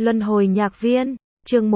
Luân hồi nhạc viên, chương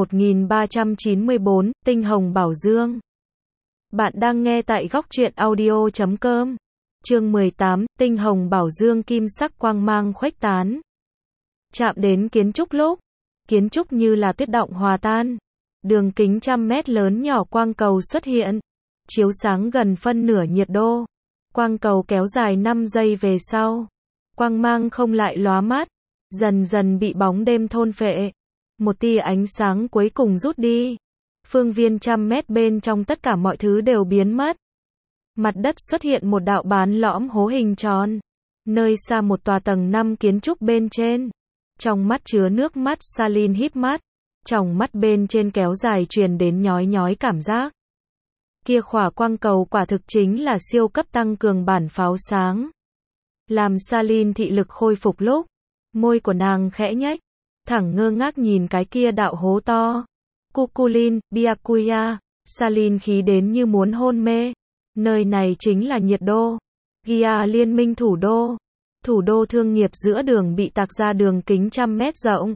1394, Tinh Hồng Bảo Dương. Bạn đang nghe tại góc truyện audio.com. Chương 18, Tinh Hồng Bảo Dương kim sắc quang mang khuếch tán. Chạm đến kiến trúc lúc, kiến trúc như là tuyết động hòa tan. Đường kính trăm mét lớn nhỏ quang cầu xuất hiện, chiếu sáng gần phân nửa nhiệt độ. Quang cầu kéo dài 5 giây về sau, quang mang không lại lóa mắt, dần dần bị bóng đêm thôn phệ. Một tia ánh sáng cuối cùng rút đi. Phương viên trăm mét bên trong tất cả mọi thứ đều biến mất. Mặt đất xuất hiện một đạo bán lõm hố hình tròn. Nơi xa một tòa tầng 5 kiến trúc bên trên. Trong mắt chứa nước mắt, Salin híp mắt. Trong mắt bên trên kéo dài truyền đến nhói nhói cảm giác. Kia khỏa quang cầu quả thực chính là siêu cấp tăng cường bản pháo sáng. Làm Salin thị lực khôi phục lúc, môi của nàng khẽ nhếch, thẳng ngơ ngác nhìn cái kia đạo hố to. Cuculin, Byakuya, Salin khí đến như muốn hôn mê. Nơi này chính là nhiệt đô, Gia liên minh thủ đô. Thủ đô thương nghiệp giữa đường bị tạc ra đường kính trăm mét rộng,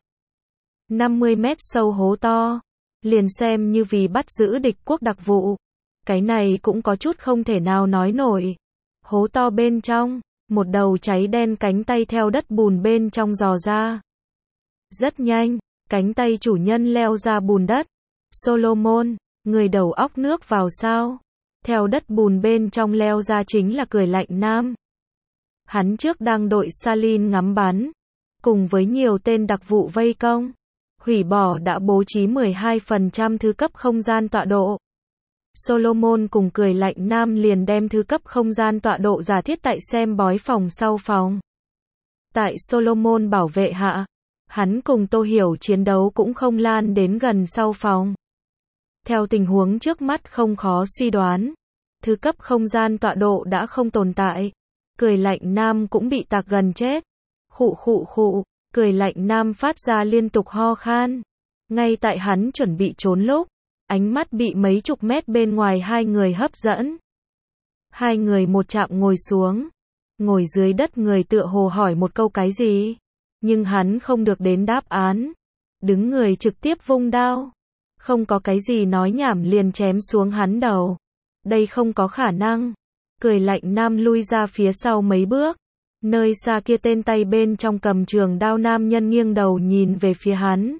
50 mét sâu hố to. Liền xem như vì bắt giữ địch quốc đặc vụ, cái này cũng có chút không thể nào nói nổi. Hố to bên trong, một đầu cháy đen cánh tay theo đất bùn bên trong dò ra. Rất nhanh, cánh tay chủ nhân leo ra bùn đất. Solomon, người đầu óc nước vào sao? Theo đất bùn bên trong leo ra chính là Cười Lạnh Nam. Hắn trước đang đội Salin ngắm bắn, cùng với nhiều tên đặc vụ vây công, hủy bỏ đã bố trí 12% thứ cấp không gian tọa độ. Solomon cùng Cười Lạnh Nam liền đem thứ cấp không gian tọa độ giả thiết tại xem bói phòng sau phòng. Tại Solomon bảo vệ hạ, hắn cùng Tô Hiểu chiến đấu cũng không lan đến gần sau phòng. Theo tình huống trước mắt không khó suy đoán, thứ cấp không gian tọa độ đã không tồn tại. Cười Lạnh Nam cũng bị tạc gần chết. Khụ khụ khụ, Cười Lạnh Nam phát ra liên tục ho khan. Ngay tại hắn chuẩn bị trốn lúc, ánh mắt bị mấy chục mét bên ngoài hai người hấp dẫn. Hai người một chạm ngồi xuống. Ngồi dưới đất người tựa hồ hỏi một câu cái gì, nhưng hắn không được đến đáp án. Đứng người trực tiếp vung đao. Không có cái gì nói nhảm liền chém xuống hắn đầu. Đây không có khả năng. Cười Lạnh Nam lui ra phía sau mấy bước. Nơi xa kia tên tay bên trong cầm trường đao nam nhân nghiêng đầu nhìn về phía hắn.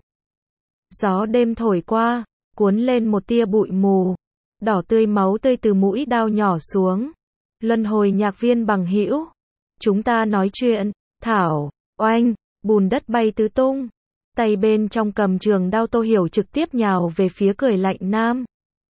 Gió đêm thổi qua, cuốn lên một tia bụi mù. Đỏ tươi máu tươi từ mũi đao nhỏ xuống. Luân hồi nhạc viên bằng hữu. Chúng ta nói chuyện. Thảo, oanh, bùn đất bay tứ tung. Tay bên trong cầm trường đao Tô Hiểu trực tiếp nhào về phía Cười Lạnh Nam.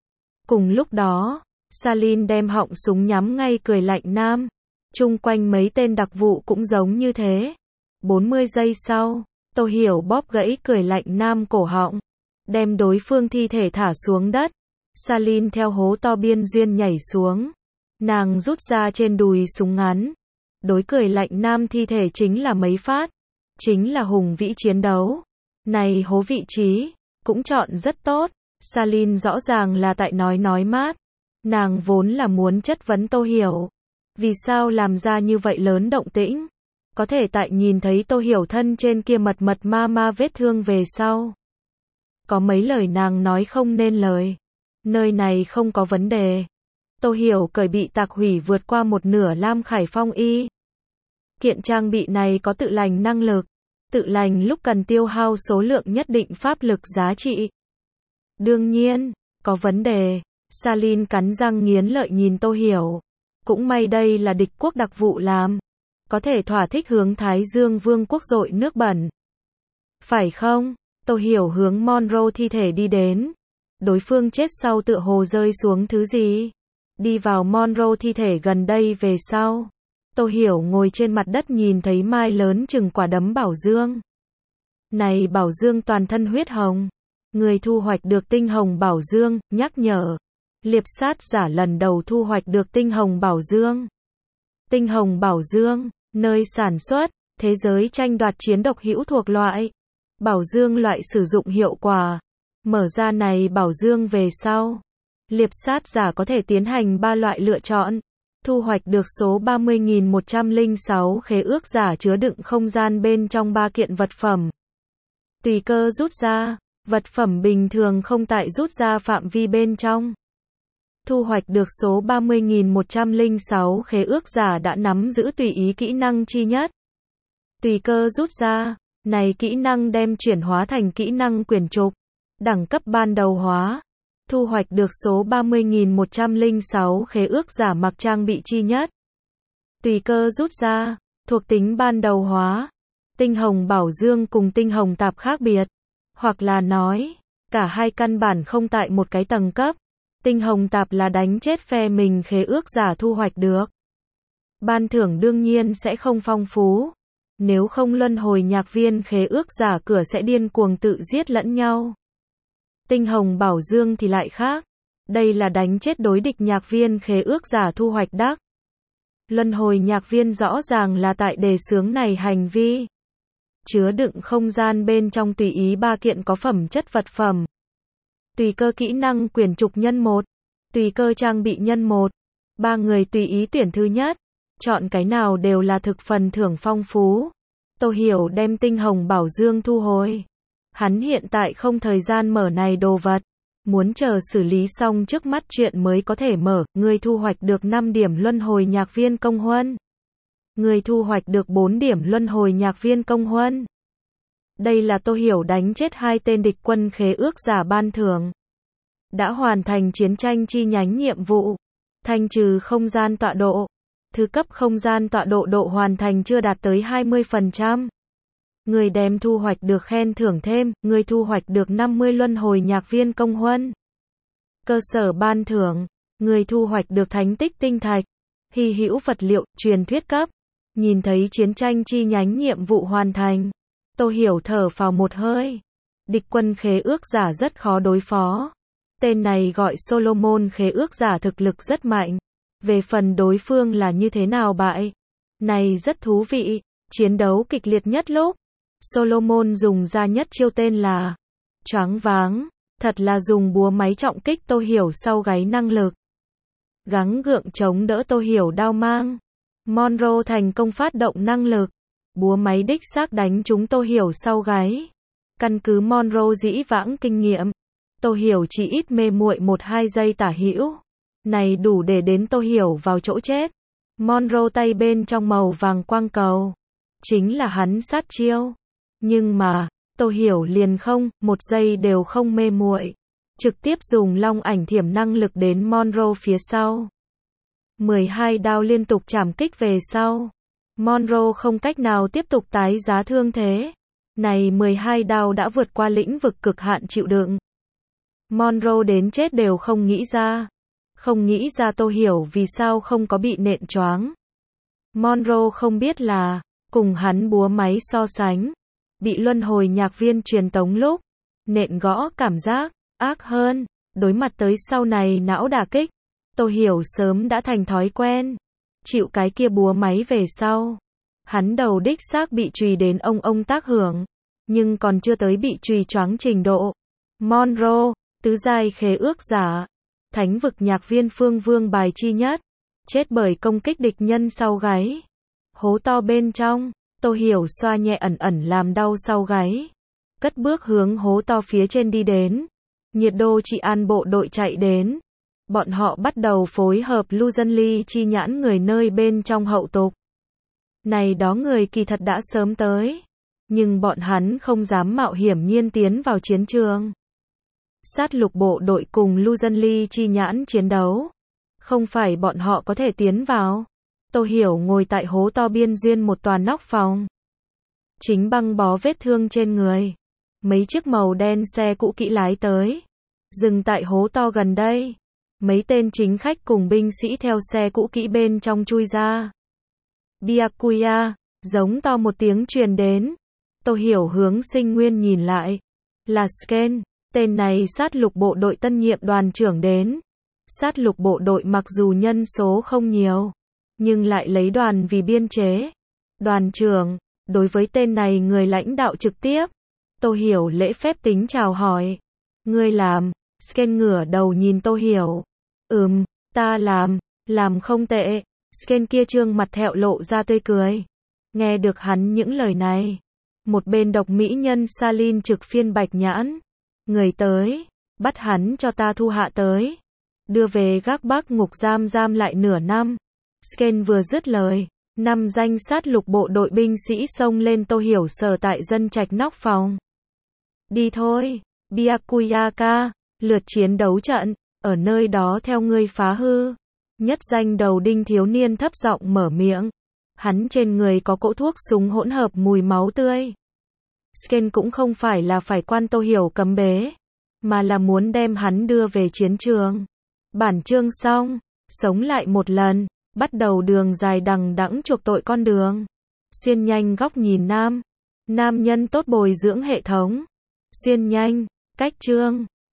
Cùng lúc đó, Salin đem họng súng nhắm ngay Cười Lạnh Nam. Chung quanh mấy tên đặc vụ cũng giống như thế. 40 giây sau, Tô Hiểu bóp gãy Cười Lạnh Nam cổ họng, đem đối phương thi thể thả xuống đất. Salin theo hố to biên duyên nhảy xuống. Nàng rút ra trên đùi súng ngắn. Đối Cười Lạnh Nam thi thể chính là mấy phát. Chính là hùng vĩ chiến đấu. Này hố vị trí, cũng chọn rất tốt. Salin rõ ràng là tại nói mát. Nàng vốn là muốn chất vấn Tô Hiểu. Vì sao làm ra như vậy lớn động tĩnh? Có thể tại nhìn thấy Tô Hiểu thân trên kia mật ma vết thương về sau. Có mấy lời nàng nói không nên lời. Nơi này không có vấn đề. Tô Hiểu cởi bị tạc hủy vượt qua một nửa Lam Khải Phong y. Kiện trang bị này có tự lành năng lực. Tự lành lúc cần tiêu hao số lượng nhất định pháp lực giá trị. Đương nhiên, có vấn đề. Salin cắn răng nghiến lợi nhìn Tô Hiểu. Cũng may đây là địch quốc đặc vụ làm. Có thể thỏa thích hướng Thái Dương Vương quốc dội nước bẩn. Phải không? Tô Hiểu hướng Monroe thi thể đi đến. Đối phương chết sau tựa hồ rơi xuống thứ gì. Đi vào Monroe thi thể gần đây về sau. Tô Hiểu ngồi trên mặt đất nhìn thấy mai lớn chừng quả đấm bảo dương. Này bảo dương toàn thân huyết hồng. Người thu hoạch được tinh hồng bảo dương, nhắc nhở. Liệp sát giả lần đầu thu hoạch được tinh hồng bảo dương. Tinh hồng bảo dương, nơi sản xuất, thế giới tranh đoạt chiến độc hữu thuộc loại. Bảo dương loại sử dụng hiệu quả. Mở ra này bảo dương về sau. Liệp sát giả có thể tiến hành 3 loại lựa chọn. Thu hoạch được số 30.106 khế ước giả chứa đựng không gian bên trong 3 kiện vật phẩm. Tùy cơ rút ra, vật phẩm bình thường không tại rút ra phạm vi bên trong. Thu hoạch được số 30.106 khế ước giả đã nắm giữ tùy ý kỹ năng chi nhất. Tùy cơ rút ra, này kỹ năng đem chuyển hóa thành kỹ năng quyển trục, đẳng cấp ban đầu hóa. Thu hoạch được số 30.106 khế ước giả mặc trang bị chi nhất. Tùy cơ rút ra, thuộc tính ban đầu hóa. Tinh hồng bảo dương cùng tinh hồng tạp khác biệt. Hoặc là nói, cả hai căn bản không tại một cái tầng cấp. Tinh hồng tạp là đánh chết phe mình khế ước giả thu hoạch được. Ban thưởng đương nhiên sẽ không phong phú. Nếu không luân hồi nhạc viên khế ước giả cửa sẽ điên cuồng tự giết lẫn nhau. Tinh hồng bảo dương thì lại khác. Đây là đánh chết đối địch nhạc viên khế ước giả thu hoạch đắc. Luân hồi nhạc viên rõ ràng là tại đề xướng này hành vi. Chứa đựng không gian bên trong tùy ý 3 kiện có phẩm chất vật phẩm. Tùy cơ kỹ năng quyển trục nhân 1. Tùy cơ trang bị nhân 1. 3 người tùy ý tuyển thứ nhất. Chọn cái nào đều là thực phần thưởng phong phú. Tô Hiểu đem tinh hồng bảo dương thu hồi. Hắn hiện tại không thời gian mở này đồ vật. Muốn chờ xử lý xong trước mắt chuyện mới có thể mở. Người thu hoạch được 5 điểm luân hồi nhạc viên công huân. Người thu hoạch được 4 điểm luân hồi nhạc viên công huân. Đây là Tô Hiểu đánh chết 2 tên địch quân khế ước giả ban thưởng. Đã hoàn thành chiến tranh chi nhánh nhiệm vụ. Thanh trừ không gian tọa độ. Thứ cấp không gian tọa độ độ hoàn thành chưa đạt tới 20%. Người đem thu hoạch được khen thưởng thêm, người thu hoạch được 50 luân hồi nhạc viên công huân. Cơ sở ban thưởng, người thu hoạch được thánh tích tinh thạch, hy hữu vật liệu, truyền thuyết cấp. Nhìn thấy chiến tranh chi nhánh nhiệm vụ hoàn thành, Tô Hiểu thở phào một hơi. Địch quân khế ước giả rất khó đối phó. Tên này gọi Solomon khế ước giả thực lực rất mạnh. Về phần đối phương là như thế nào bại, này rất thú vị. Chiến đấu kịch liệt nhất lúc, Solomon dùng ra nhất chiêu tên là choáng váng, thật là dùng búa máy trọng kích Tô Hiểu sau gáy năng lực. Gắng gượng chống đỡ Tô Hiểu đao mang. Monroe thành công phát động năng lực. Búa máy đích xác đánh trúng Tô Hiểu sau gáy. Căn cứ Monroe dĩ vãng kinh nghiệm, Tô Hiểu chỉ ít mê muội 1-2 giây tả hữu. Này đủ để đến Tô Hiểu vào chỗ chết. Monroe tay bên trong màu vàng quang cầu. Chính là hắn sát chiêu. Nhưng mà, Tô Hiểu liền không, 1 giây đều không mê muội. Trực tiếp dùng long ảnh thiểm năng lực đến Monroe phía sau. 12 đao liên tục chảm kích về sau. Monroe không cách nào tiếp tục tái giá thương thế. Này 12 đao đã vượt qua lĩnh vực cực hạn chịu đựng. Monroe đến chết đều không nghĩ ra. Không nghĩ ra Tô Hiểu vì sao không có bị nện choáng. Monroe không biết là, cùng hắn búa máy so sánh, bị luân hồi nhạc viên truyền tống lúc, nện gõ cảm giác ác hơn. Đối mặt tới sau này não đả kích, Tô Hiểu sớm đã thành thói quen. Chịu cái kia búa máy về sau, hắn đầu đích xác bị chùy đến ông tác hưởng, nhưng còn chưa tới bị chùy choáng trình độ. Monroe, tứ giai khế ước giả, thánh vực nhạc viên phương vương bài chi nhất, chết bởi công kích địch nhân sau gáy. Hố to bên trong, Tô Hiểu xoa nhẹ ẩn ẩn làm đau sau gáy. Cất bước hướng hố to phía trên đi đến. Nhiệt độ trị an bộ đội chạy đến. Bọn họ bắt đầu phối hợp lưu dân ly chi nhãn người nơi bên trong hậu tục. Này đó người kỳ thật đã sớm tới. Nhưng bọn hắn không dám mạo hiểm nhiên tiến vào chiến trường. Sát lục bộ đội cùng lưu dân ly chi nhãn chiến đấu. Không phải bọn họ có thể tiến vào. Tô Hiểu ngồi tại hố to biên duyên một tòa nóc phòng. Chính băng bó vết thương trên người. Mấy chiếc màu đen xe cũ kỹ lái tới. Dừng tại hố to gần đây. Mấy tên chính khách cùng binh sĩ theo xe cũ kỹ bên trong chui ra. Byakuya, giống to một tiếng truyền đến. Tô Hiểu hướng Sinh Nguyên nhìn lại. Là Sken, tên này sát lục bộ đội tân nhiệm đoàn trưởng đến. Sát lục bộ đội mặc dù nhân số không nhiều, nhưng lại lấy đoàn vì biên chế. Đoàn trưởng, đối với tên này người lãnh đạo trực tiếp. Tô Hiểu lễ phép tính chào hỏi. Ngươi làm, Sken ngửa đầu nhìn Tô Hiểu. Ta làm không tệ. Sken kia trương mặt thẹo lộ ra tươi cười. Nghe được hắn những lời này, Một bên độc mỹ nhân Salin trực phiên bạch nhãn. Người tới, bắt hắn cho ta thu hạ tới. Đưa về gác bắc ngục giam lại nửa năm. Sken vừa dứt lời, 5 danh sát lục bộ đội binh sĩ xông lên Tô Hiểu Sở tại dân trạch nóc phòng. Đi thôi, Byakuyaka, lượt chiến đấu trận, ở nơi đó theo ngươi phá hư. Nhất danh đầu đinh thiếu niên thấp giọng mở miệng. Hắn trên người có cỗ thuốc súng hỗn hợp mùi máu tươi. Sken cũng không phải là phải quan Tô Hiểu cấm bế, mà là muốn đem hắn đưa về chiến trường. Bản chương xong, sống lại một lần, bắt đầu đường dài đằng đẵng chuộc tội con đường. Xuyên nhanh góc nhìn nam. Nam nhân tốt bồi dưỡng hệ thống. Xuyên nhanh, cách chương.